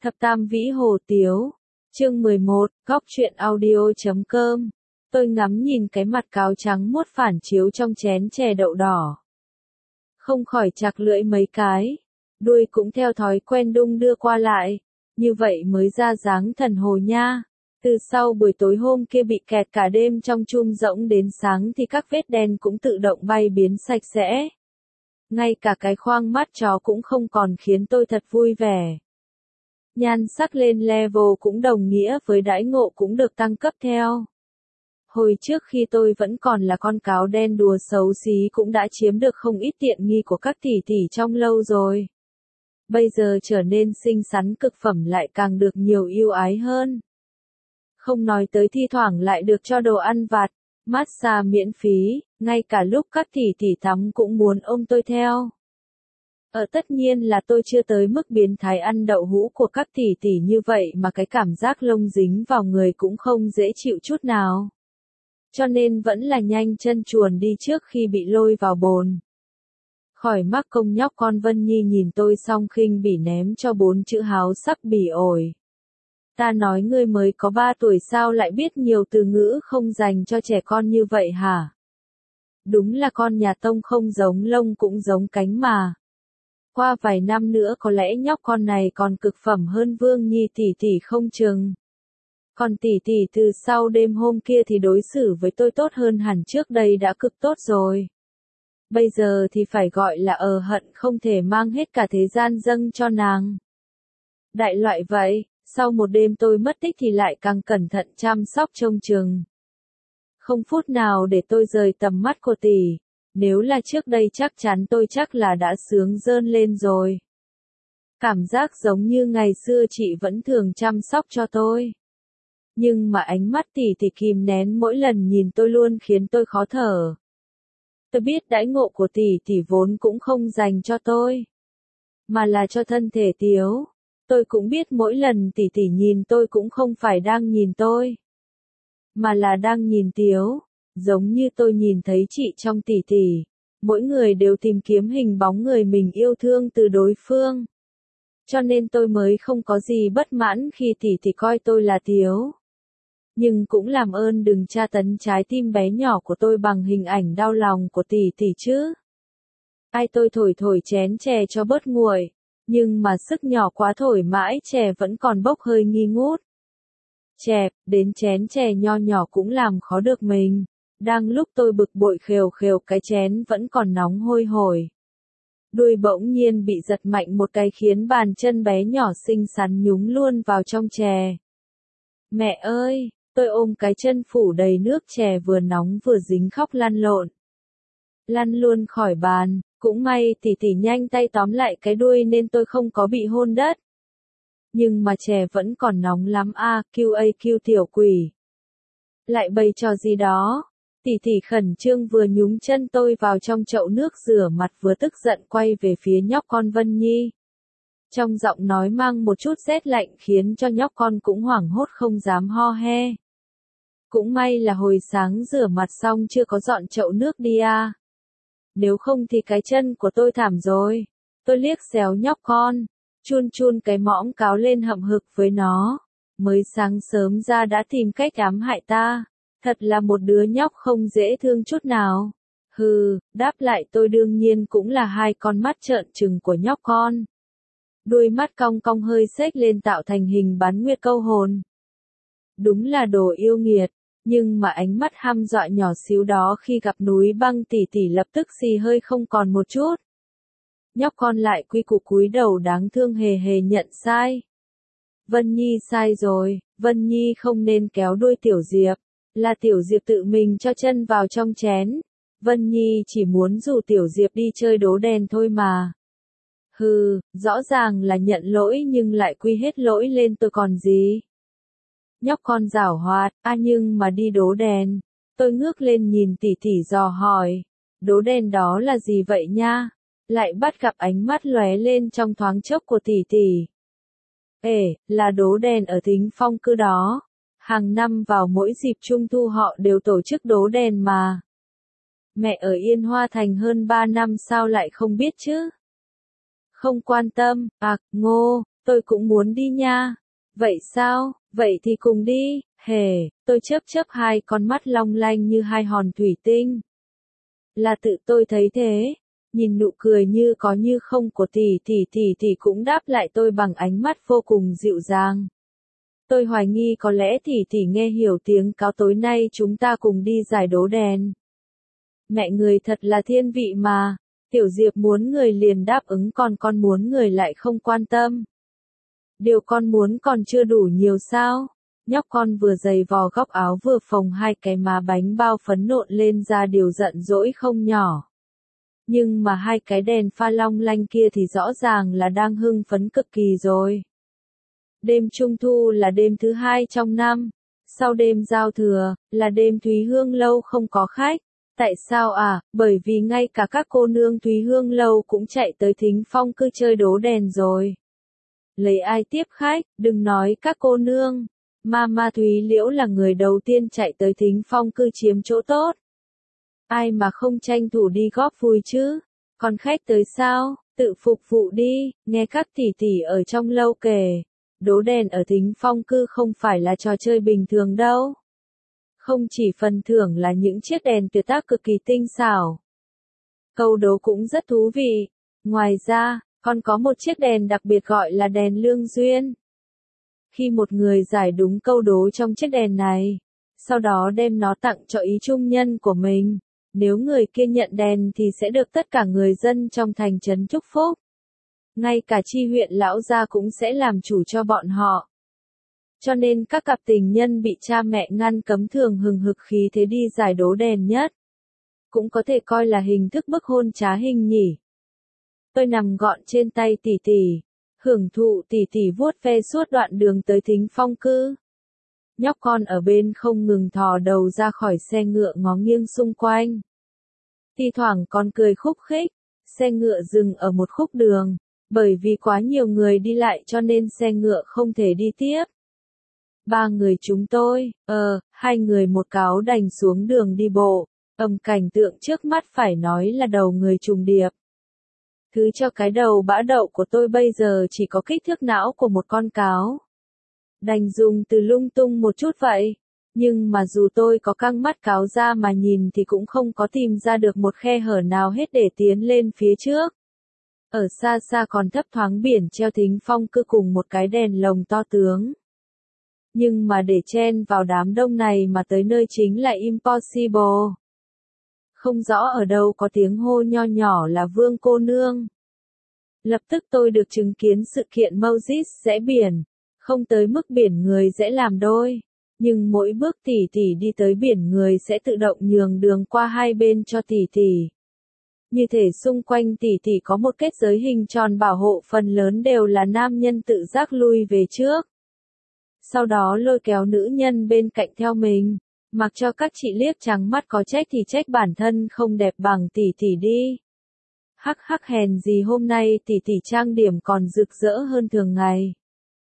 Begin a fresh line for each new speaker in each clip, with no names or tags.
Thập Tam Vĩ Hồ Tiếu. Chương 11, góc truyện audio.com. Tôi ngắm nhìn cái mặt cáo trắng muốt phản chiếu trong chén chè đậu đỏ. Không khỏi chạc lưỡi mấy cái. Đuôi cũng theo thói quen đung đưa qua lại. Như vậy mới ra dáng thần hồ nha. Từ sau buổi tối hôm kia bị kẹt cả đêm trong chum rỗng đến sáng thì các vết đen cũng tự động bay biến sạch sẽ. Ngay cả cái khoang mắt chó cũng không còn khiến tôi thật vui vẻ. Nhan sắc lên level cũng đồng nghĩa với đãi ngộ cũng được tăng cấp theo. Hồi trước khi tôi vẫn còn là con cáo đen đùa xấu xí cũng đã chiếm được không ít tiện nghi của các tỷ tỷ trong lâu rồi. Bây giờ trở nên xinh xắn cực phẩm lại càng được nhiều ưu ái hơn. Không nói tới thi thoảng lại được cho đồ ăn vặt, massage miễn phí, ngay cả lúc các tỷ tỷ tắm cũng muốn ôm tôi theo. Tất nhiên là tôi chưa tới mức biến thái ăn đậu hũ của các tỷ tỷ như vậy mà cái cảm giác lông dính vào người cũng không dễ chịu chút nào. Cho nên vẫn là nhanh chân chuồn đi trước khi bị lôi vào bồn. Khỏi mắc công nhóc con Vân Nhi nhìn tôi xong khinh bỉ ném cho 4 chữ háo sắc bỉ ổi. Ta nói ngươi mới có 3 tuổi sao lại biết nhiều từ ngữ không dành cho trẻ con như vậy hả? Đúng là con nhà Tông không giống lông cũng giống cánh mà. Qua vài năm nữa có lẽ nhóc con này còn cực phẩm hơn Vương Nhi tỷ tỷ không chừng. Còn tỷ tỷ từ sau đêm hôm kia thì đối xử với tôi tốt hơn hẳn trước đây đã cực tốt rồi. Bây giờ thì phải gọi là hận không thể mang hết cả thế gian dâng cho nàng. Đại loại vậy, sau một đêm tôi mất tích thì lại càng cẩn thận chăm sóc trông chừng. Không phút nào để tôi rời tầm mắt của tỷ. Nếu là trước đây chắc chắn tôi chắc là đã sướng rơn lên rồi. Cảm giác giống như ngày xưa chị vẫn thường chăm sóc cho tôi. Nhưng mà ánh mắt tỷ tỷ kìm nén mỗi lần nhìn tôi luôn khiến tôi khó thở. Tôi biết đãi ngộ của tỷ tỷ vốn cũng không dành cho tôi, mà là cho thân thể Tiếu. Tôi cũng biết mỗi lần tỷ tỷ nhìn tôi cũng không phải đang nhìn tôi, mà là đang nhìn Tiếu. Giống như tôi nhìn thấy chị trong tỷ tỷ, mỗi người đều tìm kiếm hình bóng người mình yêu thương từ đối phương. Cho nên tôi mới không có gì bất mãn khi tỷ tỷ coi tôi là Tiếu. Nhưng cũng làm ơn đừng tra tấn trái tim bé nhỏ của tôi bằng hình ảnh đau lòng của tỷ tỷ chứ. Ai tôi thổi chén chè cho bớt nguội, nhưng mà sức nhỏ quá thổi mãi chè vẫn còn bốc hơi nghi ngút. Chẹp, đến chén chè nho nhỏ cũng làm khó được mình. Đang lúc tôi bực bội khều cái chén vẫn còn nóng hôi hổi. Đuôi bỗng nhiên bị giật mạnh một cái khiến bàn chân bé nhỏ xinh xắn nhúng luôn vào trong chè. Mẹ ơi, tôi ôm cái chân phủ đầy nước chè vừa nóng vừa dính khóc lăn lộn. Lăn luôn khỏi bàn, cũng may tỷ tỷ nhanh tay tóm lại cái đuôi nên tôi không có bị hôn đất. Nhưng mà chè vẫn còn nóng lắm QAQ tiểu quỷ. Lại bày trò gì đó. Tỷ tỷ khẩn trương vừa nhúng chân tôi vào trong chậu nước rửa mặt vừa tức giận quay về phía nhóc con Vân Nhi. Trong giọng nói mang một chút rét lạnh khiến cho nhóc con cũng hoảng hốt không dám ho he. Cũng may là hồi sáng rửa mặt xong chưa có dọn chậu nước đi Nếu không thì cái chân của tôi thảm rồi. Tôi liếc xéo nhóc con, chun cái mõm cáo lên hậm hực với nó. Mới sáng sớm ra đã tìm cách ám hại ta. Thật là một đứa nhóc không dễ thương chút nào. Hừ, đáp lại tôi đương nhiên cũng là hai con mắt trợn trừng của nhóc con. Đuôi mắt cong cong hơi xếch lên tạo thành hình bán nguyệt câu hồn. Đúng là đồ yêu nghiệt, nhưng mà ánh mắt hăm dọa nhỏ xíu đó khi gặp núi băng tỷ tỷ lập tức xì hơi không còn một chút. Nhóc con lại quy củ cúi đầu đáng thương hề nhận sai. Vân Nhi sai rồi, Vân Nhi không nên kéo đuôi Tiểu Diệp. Là Tiểu Diệp tự mình cho chân vào trong chén. Vân Nhi chỉ muốn rủ Tiểu Diệp đi chơi đố đèn thôi mà. Hừ, rõ ràng là nhận lỗi nhưng lại quy hết lỗi lên tôi còn gì. Nhóc con giảo hoạt, nhưng mà đi đố đèn. Tôi ngước lên nhìn tỷ tỷ dò hỏi. Đố đèn đó là gì vậy nha? Lại bắt gặp ánh mắt lóe lên trong thoáng chốc của tỷ tỷ. Là đố đèn ở Thính Phong Cư đó. Hàng năm vào mỗi dịp Trung thu họ đều tổ chức đố đèn mà. Mẹ ở Yên Hoa Thành hơn 3 năm sao lại không biết chứ? Không quan tâm, Ngô, Tôi cũng muốn đi nha. Vậy sao? Vậy thì cùng đi. Hề, tôi chớp chớp hai con mắt long lanh như hai hòn thủy tinh. Là tự tôi thấy thế. Nhìn nụ cười như có như không của tỷ cũng đáp lại tôi bằng ánh mắt vô cùng dịu dàng. Tôi hoài nghi có lẽ tỷ nghe hiểu tiếng cáo tối nay chúng ta cùng đi giải đố đèn. Mẹ người thật là thiên vị mà. Tiểu Diệp muốn người liền đáp ứng, còn con muốn người lại không quan tâm. Điều con muốn còn chưa đủ nhiều sao? Nhóc con vừa giày vò góc áo vừa phồng hai cái má bánh bao phấn nộn lên ra điều giận dỗi không nhỏ. Nhưng mà hai cái đèn pha long lanh kia thì rõ ràng là đang hưng phấn cực kỳ rồi. Đêm Trung Thu là đêm thứ hai trong năm. Sau đêm giao thừa, là đêm Thúy Hương Lâu không có khách. Tại sao à? Bởi vì ngay cả các cô nương Thúy Hương Lâu cũng chạy tới Thính Phong Cư chơi đố đèn rồi. Lấy ai tiếp khách, đừng nói các cô nương. Mama Thúy Liễu là người đầu tiên chạy tới Thính Phong Cư chiếm chỗ tốt. Ai mà không tranh thủ đi góp vui chứ? Còn khách tới sao? Tự phục vụ đi, nghe các tỷ ở trong lâu kể. Đố đèn ở Thính Phong Cư không phải là trò chơi bình thường đâu. Không chỉ phần thưởng là những chiếc đèn tuyệt tác cực kỳ tinh xảo. Câu đố cũng rất thú vị. Ngoài ra, còn có một chiếc đèn đặc biệt gọi là đèn lương duyên. Khi một người giải đúng câu đố trong chiếc đèn này, sau đó đem nó tặng cho ý trung nhân của mình, nếu người kia nhận đèn thì sẽ được tất cả người dân trong thành trấn chúc phúc. Ngay cả chi huyện lão gia cũng sẽ làm chủ cho bọn họ. Cho nên các cặp tình nhân bị cha mẹ ngăn cấm thường hừng hực khí thế đi giải đố đèn nhất. Cũng có thể coi là hình thức bức hôn trá hình nhỉ. Tôi nằm gọn trên tay tỷ, hưởng thụ tỷ vuốt ve suốt đoạn đường tới Thính Phong Cư. Nhóc con ở bên không ngừng thò đầu ra khỏi xe ngựa ngó nghiêng xung quanh. Thi thoảng con cười khúc khích, xe ngựa dừng ở một khúc đường, bởi vì quá nhiều người đi lại cho nên xe ngựa không thể đi tiếp. Ba người chúng tôi, hai người một cáo đành xuống đường đi bộ, cảnh tượng trước mắt phải nói là đầu người trùng điệp. Thứ cho cái đầu bã đậu của tôi bây giờ chỉ có kích thước não của một con cáo. Đành dùng từ lung tung một chút vậy. Nhưng mà dù tôi có căng mắt cáo ra mà nhìn thì cũng không có tìm ra được một khe hở nào hết để tiến lên phía trước. Ở xa xa còn thấp thoáng biển treo Thính Phong Cư cùng một cái đèn lồng to tướng. Nhưng mà để chen vào đám đông này mà tới nơi chính là impossible. Không rõ ở đâu có tiếng hô nho nhỏ là Vương cô nương. Lập tức tôi được chứng kiến sự kiện Moses rẽ biển. Không tới mức biển người sẽ làm đôi. Nhưng mỗi bước tỷ đi tới biển người sẽ tự động nhường đường qua hai bên cho tỷ. Như thể xung quanh tỷ có một kết giới hình tròn bảo hộ, phần lớn đều là nam nhân tự giác lui về trước. Sau đó lôi kéo nữ nhân bên cạnh theo mình, mặc cho các chị liếc trắng mắt có trách thì trách bản thân không đẹp bằng tỷ đi. Hắc hắc, hèn gì hôm nay tỷ trang điểm còn rực rỡ hơn thường ngày.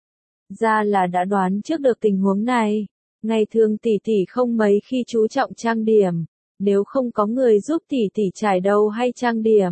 Ra là đã đoán trước được tình huống này. Ngày thường tỷ không mấy khi chú trọng trang điểm, nếu không có người giúp tỷ chải đầu hay trang điểm.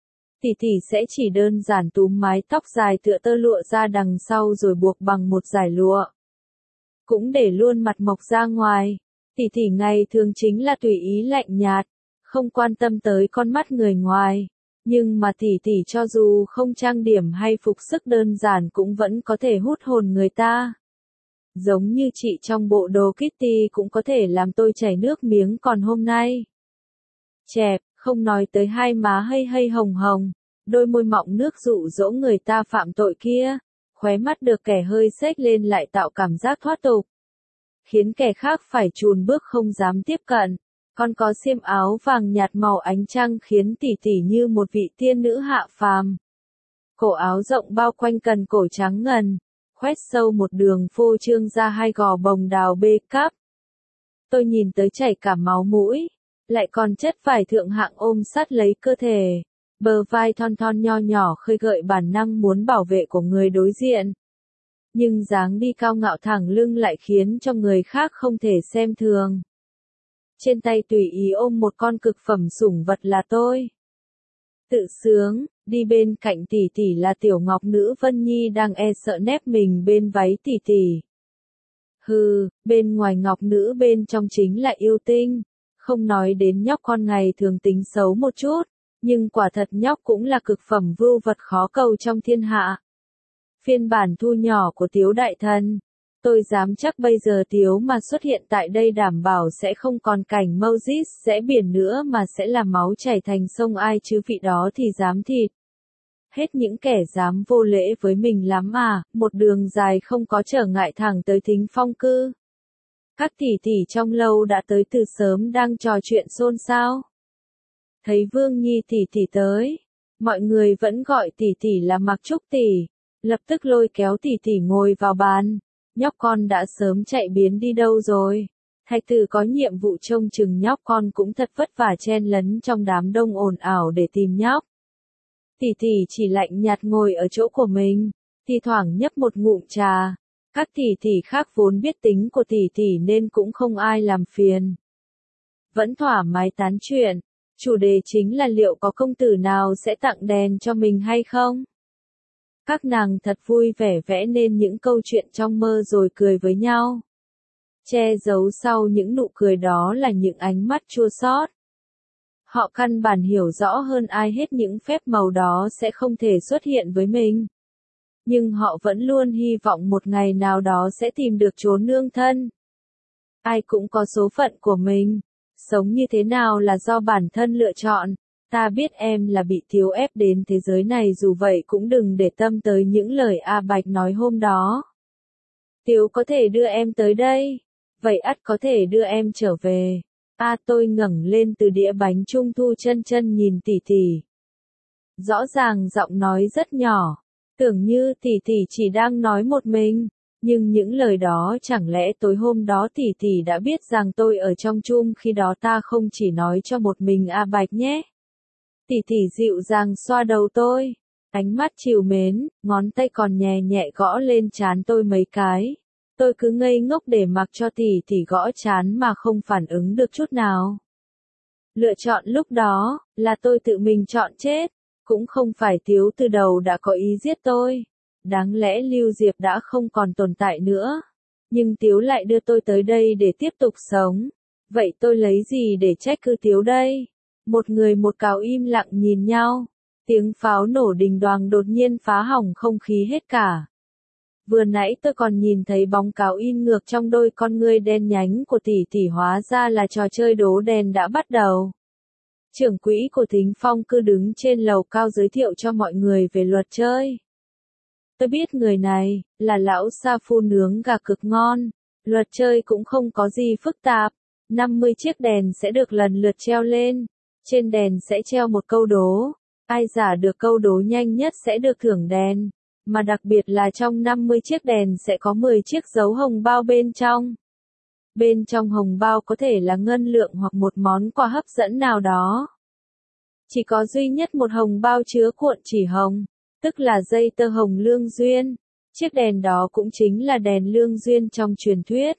Tỷ sẽ chỉ đơn giản túm mái tóc dài tựa tơ lụa ra đằng sau rồi buộc bằng một dải lụa. Cũng để luôn mặt mộc ra ngoài. Tỷ ngày thường chính là tùy ý lạnh nhạt, không quan tâm tới con mắt người ngoài. Nhưng mà tỷ cho dù không trang điểm hay phục sức đơn giản cũng vẫn có thể hút hồn người ta. Giống như chị trong bộ đồ Kitty cũng có thể làm tôi chảy nước miếng, còn hôm nay. Chẹp, không nói tới hai má hay hồng hồng, đôi môi mọng nước dụ dỗ người ta phạm tội kia, khóe mắt được kẻ hơi xếch lên lại tạo cảm giác thoát tục. Khiến kẻ khác phải chùn bước không dám tiếp cận. Còn có xiêm áo vàng nhạt màu ánh trăng khiến tỷ như một vị tiên nữ hạ phàm. Cổ áo rộng bao quanh cần cổ trắng ngần, khoét sâu một đường phô trương ra hai gò bồng đào bê cắp. Tôi nhìn tới chảy cả máu mũi, lại còn chất vải thượng hạng ôm sát lấy cơ thể. Bờ vai thon thon nho nhỏ khơi gợi bản năng muốn bảo vệ của người đối diện. Nhưng dáng đi cao ngạo thẳng lưng lại khiến cho người khác không thể xem thường. Trên tay tùy ý ôm một con cực phẩm sủng vật là tôi. Tự sướng, đi bên cạnh tỷ tỷ là tiểu ngọc nữ Vân Nhi đang e sợ nép mình bên váy tỷ tỷ. Hừ, bên ngoài ngọc nữ bên trong chính là yêu tinh. Không nói đến nhóc con ngày thường tính xấu một chút, nhưng quả thật nhóc cũng là cực phẩm vưu vật khó cầu trong thiên hạ. Phiên bản thu nhỏ của Tiếu đại thần. Tôi dám chắc bây giờ Tiếu mà xuất hiện tại đây đảm bảo sẽ không còn cảnh Moses sẽ biển nữa mà sẽ là máu chảy thành sông, ai chứ vị đó thì dám thịt. Hết những kẻ dám vô lễ với mình lắm à, một đường dài không có trở ngại thẳng tới Thính Phong cư. Các tỷ tỷ trong lâu đã tới từ sớm đang trò chuyện xôn xao. Thấy Vương Nhi tỷ tỷ tới, mọi người vẫn gọi tỷ tỷ là Mạc Trúc tỷ, lập tức lôi kéo tỷ tỷ ngồi vào bàn. Nhóc con đã sớm chạy biến đi đâu rồi? Thạch tử có nhiệm vụ trông chừng nhóc con cũng thật vất vả chen lấn trong đám đông ồn ào để tìm nhóc. Tỷ tỷ chỉ lạnh nhạt ngồi ở chỗ của mình, thi thoảng nhấp một ngụm trà. Các tỷ tỷ khác vốn biết tính của tỷ tỷ nên cũng không ai làm phiền. Vẫn thoải mái tán chuyện, chủ đề chính là liệu có công tử nào sẽ tặng đèn cho mình hay không? Các nàng thật vui vẻ vẽ nên những câu chuyện trong mơ rồi cười với nhau. Che giấu sau những nụ cười đó là những ánh mắt chua xót. Họ căn bản hiểu rõ hơn ai hết những phép màu đó sẽ không thể xuất hiện với mình. Nhưng họ vẫn luôn hy vọng một ngày nào đó sẽ tìm được chốn nương thân. Ai cũng có số phận của mình. Sống như thế nào là do bản thân lựa chọn. Ta biết em là bị Tiếu ép đến thế giới này, dù vậy cũng đừng để tâm tới những lời A Bạch nói hôm đó. Tiếu có thể đưa em tới đây. Vậy ắt có thể đưa em trở về. Tôi ngẩng lên từ đĩa bánh trung thu chân chân nhìn tỷ tỷ. Rõ ràng giọng nói rất nhỏ. Tưởng như tỷ tỷ chỉ đang nói một mình. Nhưng những lời đó chẳng lẽ tối hôm đó tỷ tỷ đã biết rằng tôi ở trong chum khi đó ta không chỉ nói cho một mình A Bạch nhé. Tỷ tỷ dịu dàng xoa đầu tôi, ánh mắt trìu mến, ngón tay còn nhẹ nhẹ gõ lên trán tôi mấy cái. Tôi cứ ngây ngốc để mặc cho tỷ tỷ gõ trán mà không phản ứng được chút nào. Lựa chọn lúc đó, là tôi tự mình chọn chết, cũng không phải Tiếu từ đầu đã có ý giết tôi. Đáng lẽ Lưu Diệp đã không còn tồn tại nữa. Nhưng Tiếu lại đưa tôi tới đây để tiếp tục sống. Vậy tôi lấy gì để trách cứ Tiếu đây? Một người một cáo im lặng nhìn nhau. Tiếng pháo nổ đình đoàng đột nhiên phá hỏng không khí hết cả. Vừa nãy tôi còn nhìn thấy bóng cáo in ngược trong đôi con ngươi đen nhánh của tỷ tỷ, hóa ra là trò chơi đố đèn đã bắt đầu. Trưởng quỹ của Thính Phong cứ đứng trên lầu cao giới thiệu cho mọi người về luật chơi. Tôi biết người này, là lão sa phu nướng gà cực ngon. Luật chơi cũng không có gì phức tạp. 50 chiếc đèn sẽ được lần lượt treo lên. Trên đèn sẽ treo một câu đố. Ai giả được câu đố nhanh nhất sẽ được thưởng đèn. Mà đặc biệt là trong 50 chiếc đèn sẽ có 10 chiếc dấu hồng bao bên trong. Bên trong hồng bao có thể là ngân lượng hoặc một món quà hấp dẫn nào đó. Chỉ có duy nhất một hồng bao chứa cuộn chỉ hồng, tức là dây tơ hồng lương duyên. Chiếc đèn đó cũng chính là đèn lương duyên trong truyền thuyết.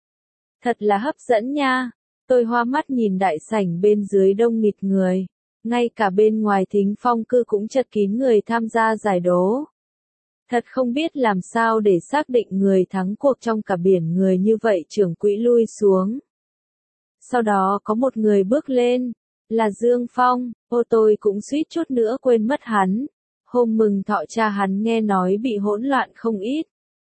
Thật là hấp dẫn nha. Tôi hoa mắt nhìn đại sảnh bên dưới đông nghịt người. Ngay cả bên ngoài Thính Phong cư cũng chật kín người tham gia giải đố. Thật không biết làm sao để xác định người thắng cuộc trong cả biển người như vậy. Trưởng quỹ lui xuống. Sau đó có một người bước lên. Là Dương Phong. Tôi cũng suýt chút nữa quên mất hắn. Hôm mừng thọ cha hắn nghe nói bị hỗn loạn không ít.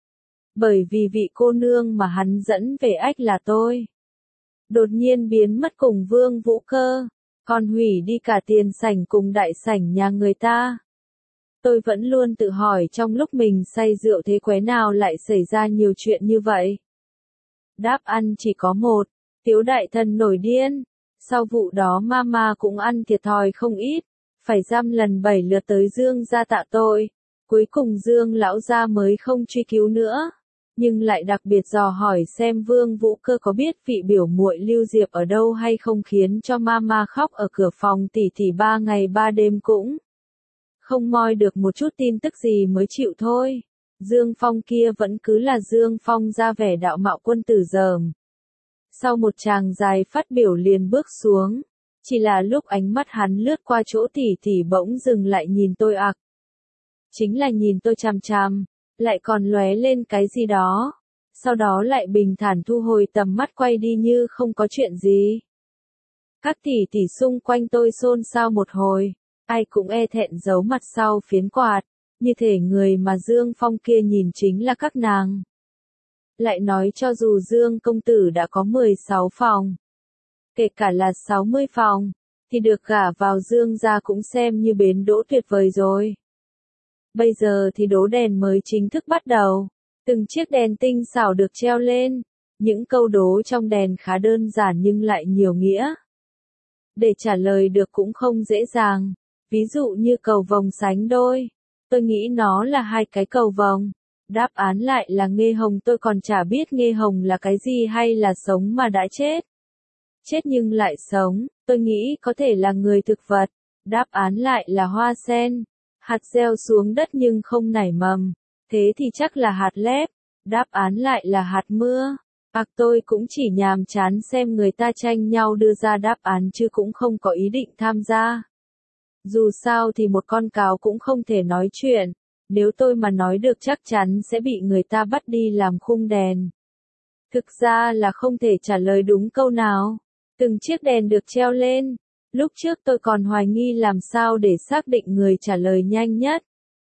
Bởi vì vị cô nương mà hắn dẫn về ách là tôi. Đột nhiên biến mất cùng Vương Vũ Cơ. Còn hủy đi cả tiền sảnh cùng đại sảnh nhà người ta. Tôi vẫn luôn tự hỏi trong lúc mình say rượu thế quái nào lại xảy ra nhiều chuyện như vậy. Đáp ăn chỉ có một. Tiếu đại thần nổi điên. Sau vụ đó mama cũng ăn thiệt thòi không ít. Phải dăm lần 7 lượt tới Dương gia tạ tội. Cuối cùng Dương lão gia mới không truy cứu nữa. Nhưng lại đặc biệt dò hỏi xem Vương Vũ Cơ có biết vị biểu muội Lưu Diệp ở đâu hay không, khiến cho mama khóc ở cửa phòng tỷ tỷ 3 ngày 3 đêm cũng không moi được một chút tin tức gì mới chịu thôi. Dương Phong kia vẫn cứ là Dương Phong, ra vẻ đạo mạo quân tử dởm. Sau một tràng dài phát biểu liền bước xuống. Chỉ là lúc ánh mắt hắn lướt qua chỗ tỷ tỷ bỗng dừng lại nhìn tôi ặc. Chính là nhìn tôi chằm chằm, lại còn lóe lên cái gì đó. Sau đó lại bình thản thu hồi tầm mắt quay đi như không có chuyện gì. Các tỷ tỷ xung quanh tôi xôn xao một hồi, ai cũng e thẹn giấu mặt sau phiến quạt, như thể người mà Dương Phong kia nhìn chính là các nàng. Lại nói cho dù Dương công tử đã có 16 phòng, kể cả là 60 phòng, thì được gả vào Dương gia cũng xem như bến đỗ tuyệt vời rồi. Bây giờ thì đố đèn mới chính thức bắt đầu, từng chiếc đèn tinh xảo được treo lên, những câu đố trong đèn khá đơn giản nhưng lại nhiều nghĩa. Để trả lời được cũng không dễ dàng, ví dụ như cầu vồng sánh đôi, tôi nghĩ nó là hai cái cầu vồng. Đáp án lại là nghê hồng, tôi còn chả biết nghê hồng là cái gì hay là sống mà đã chết. Chết nhưng lại sống, tôi nghĩ có thể là người thực vật. Đáp án lại là hoa sen. Hạt gieo xuống đất nhưng không nảy mầm, thế thì chắc là hạt lép. Đáp án lại là hạt mưa. Tôi cũng chỉ nhàm chán xem người ta tranh nhau đưa ra đáp án chứ cũng không có ý định tham gia. Dù sao thì một con cáo cũng không thể nói chuyện. Nếu tôi mà nói được chắc chắn sẽ bị người ta bắt đi làm khung đèn. Thực ra là không thể trả lời đúng câu nào. Từng chiếc đèn được treo lên. Lúc trước tôi còn hoài nghi làm sao để xác định người trả lời nhanh nhất.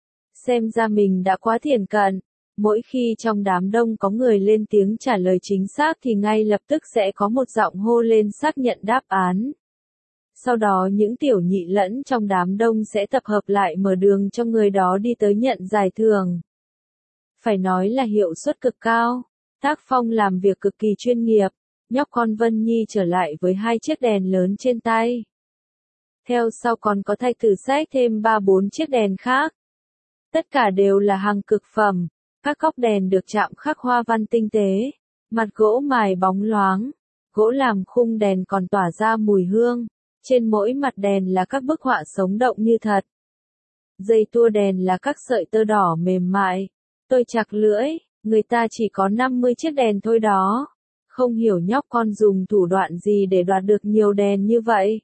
Xem ra mình đã quá thiển cận. Mỗi khi trong đám đông có người lên tiếng trả lời chính xác thì ngay lập tức sẽ có một giọng hô lên xác nhận đáp án. Sau đó những tiểu nhị lẫn trong đám đông sẽ tập hợp lại mở đường cho người đó đi tới nhận giải thưởng. Phải nói là hiệu suất cực cao, tác phong làm việc cực kỳ chuyên nghiệp, nhóc con Vân Nhi trở lại với hai chiếc đèn lớn trên tay. Theo sau còn có thạch tử xách thêm 3-4 chiếc đèn khác. Tất cả đều là hàng cực phẩm, các góc đèn được chạm khắc hoa văn tinh tế, mặt gỗ mài bóng loáng, gỗ làm khung đèn còn tỏa ra mùi hương. Trên mỗi mặt đèn là các bức họa sống động như thật. Dây tua đèn là các sợi tơ đỏ mềm mại. Tôi chặt lưỡi, người ta chỉ có 50 chiếc đèn thôi đó. Không hiểu nhóc con dùng thủ đoạn gì để đoạt được nhiều đèn như vậy.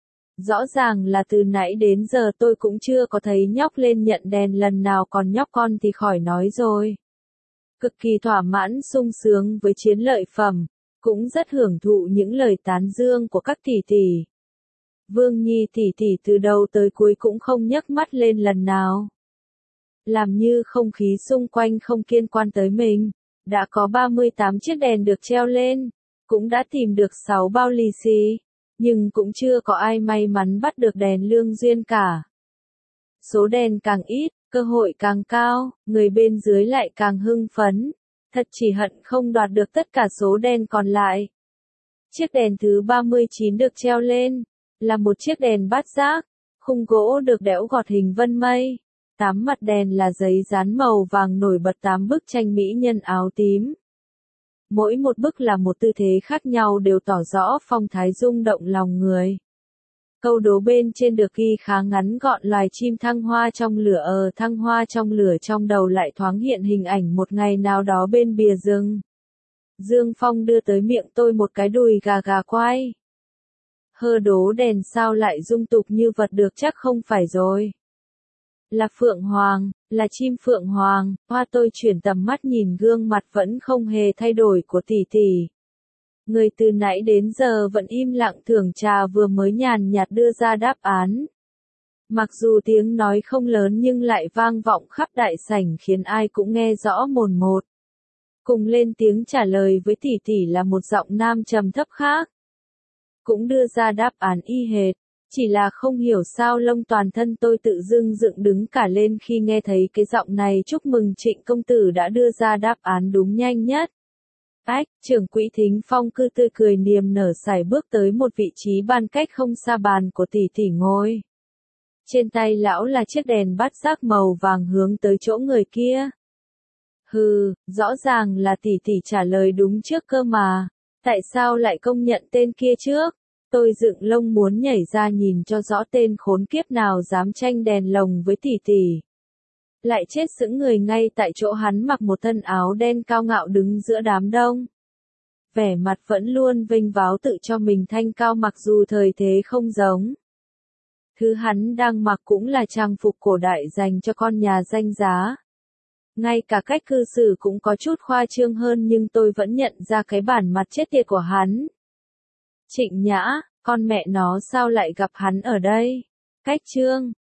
Rõ ràng là từ nãy đến giờ tôi cũng chưa có thấy nhóc lên nhận đèn lần nào, còn nhóc con thì khỏi nói rồi. Cực kỳ thỏa mãn sung sướng với chiến lợi phẩm, cũng rất hưởng thụ những lời tán dương của các tỷ tỷ. Vương Nhi tỷ tỷ từ đầu tới cuối cũng không nhấc mắt lên lần nào. Làm như không khí xung quanh không liên quan tới mình. Đã có 38 chiếc đèn được treo lên, cũng đã tìm được 6 bao lì xì, nhưng cũng chưa có ai may mắn bắt được đèn lương duyên cả. Số đèn càng ít, cơ hội càng cao, người bên dưới lại càng hưng phấn. Thật chỉ hận không đoạt được tất cả số đèn còn lại. Chiếc đèn thứ 39 được treo lên, là một chiếc đèn bát giác, khung gỗ được đẽo gọt hình vân mây. 8 mặt đèn là giấy dán màu vàng nổi bật 8 bức tranh mỹ nhân áo tím. Mỗi một bức là một tư thế khác nhau đều tỏ rõ phong thái rung động lòng người. Câu đố bên trên được ghi khá ngắn gọn: loài chim thăng hoa trong lửa. Thăng hoa trong lửa, trong đầu lại thoáng hiện hình ảnh một ngày nào đó bên bìa rừng. Dương Phong đưa tới miệng tôi một cái đùi gà gà quay. Đố đèn sao lại dung tục như vật được, chắc không phải rồi. Là phượng hoàng, là chim phượng hoàng. Tôi chuyển tầm mắt nhìn gương mặt vẫn không hề thay đổi của tỷ tỷ. Người từ nãy đến giờ vẫn im lặng thưởng trà vừa mới nhàn nhạt đưa ra đáp án. Mặc dù tiếng nói không lớn nhưng lại vang vọng khắp đại sảnh khiến ai cũng nghe rõ mồn một. Cùng lên tiếng trả lời với tỷ tỷ là một giọng nam trầm thấp khác. Cũng đưa ra đáp án y hệt. Chỉ là không hiểu sao lông toàn thân tôi tự dưng dựng đứng cả lên khi nghe thấy cái giọng này. Chúc mừng Trịnh công tử đã đưa ra đáp án đúng nhanh nhất. Trưởng quỹ Thính Phong cứ tươi cười niềm nở sải bước tới một vị trí ban cách không xa bàn của tỷ tỷ ngồi. Trên tay lão là chiếc đèn bát giác màu vàng hướng tới chỗ người kia. Rõ ràng là tỷ tỷ trả lời đúng trước cơ mà. Tại sao lại công nhận tên kia trước? Tôi dựng lông muốn nhảy ra nhìn cho rõ tên khốn kiếp nào dám tranh đèn lồng với tỷ tỷ. Lại chết sững người ngay tại chỗ, hắn mặc một thân áo đen cao ngạo đứng giữa đám đông. vẻ mặt vẫn luôn vênh váo tự cho mình thanh cao mặc dù thời thế không giống. Thứ hắn đang mặc cũng là trang phục cổ đại dành cho con nhà danh giá. Ngay cả cách cư xử cũng có chút khoa trương hơn nhưng tôi vẫn nhận ra cái bản mặt chết tiệt của hắn. Trịnh Nhã, con mẹ nó sao lại gặp hắn ở đây? Cách Trương,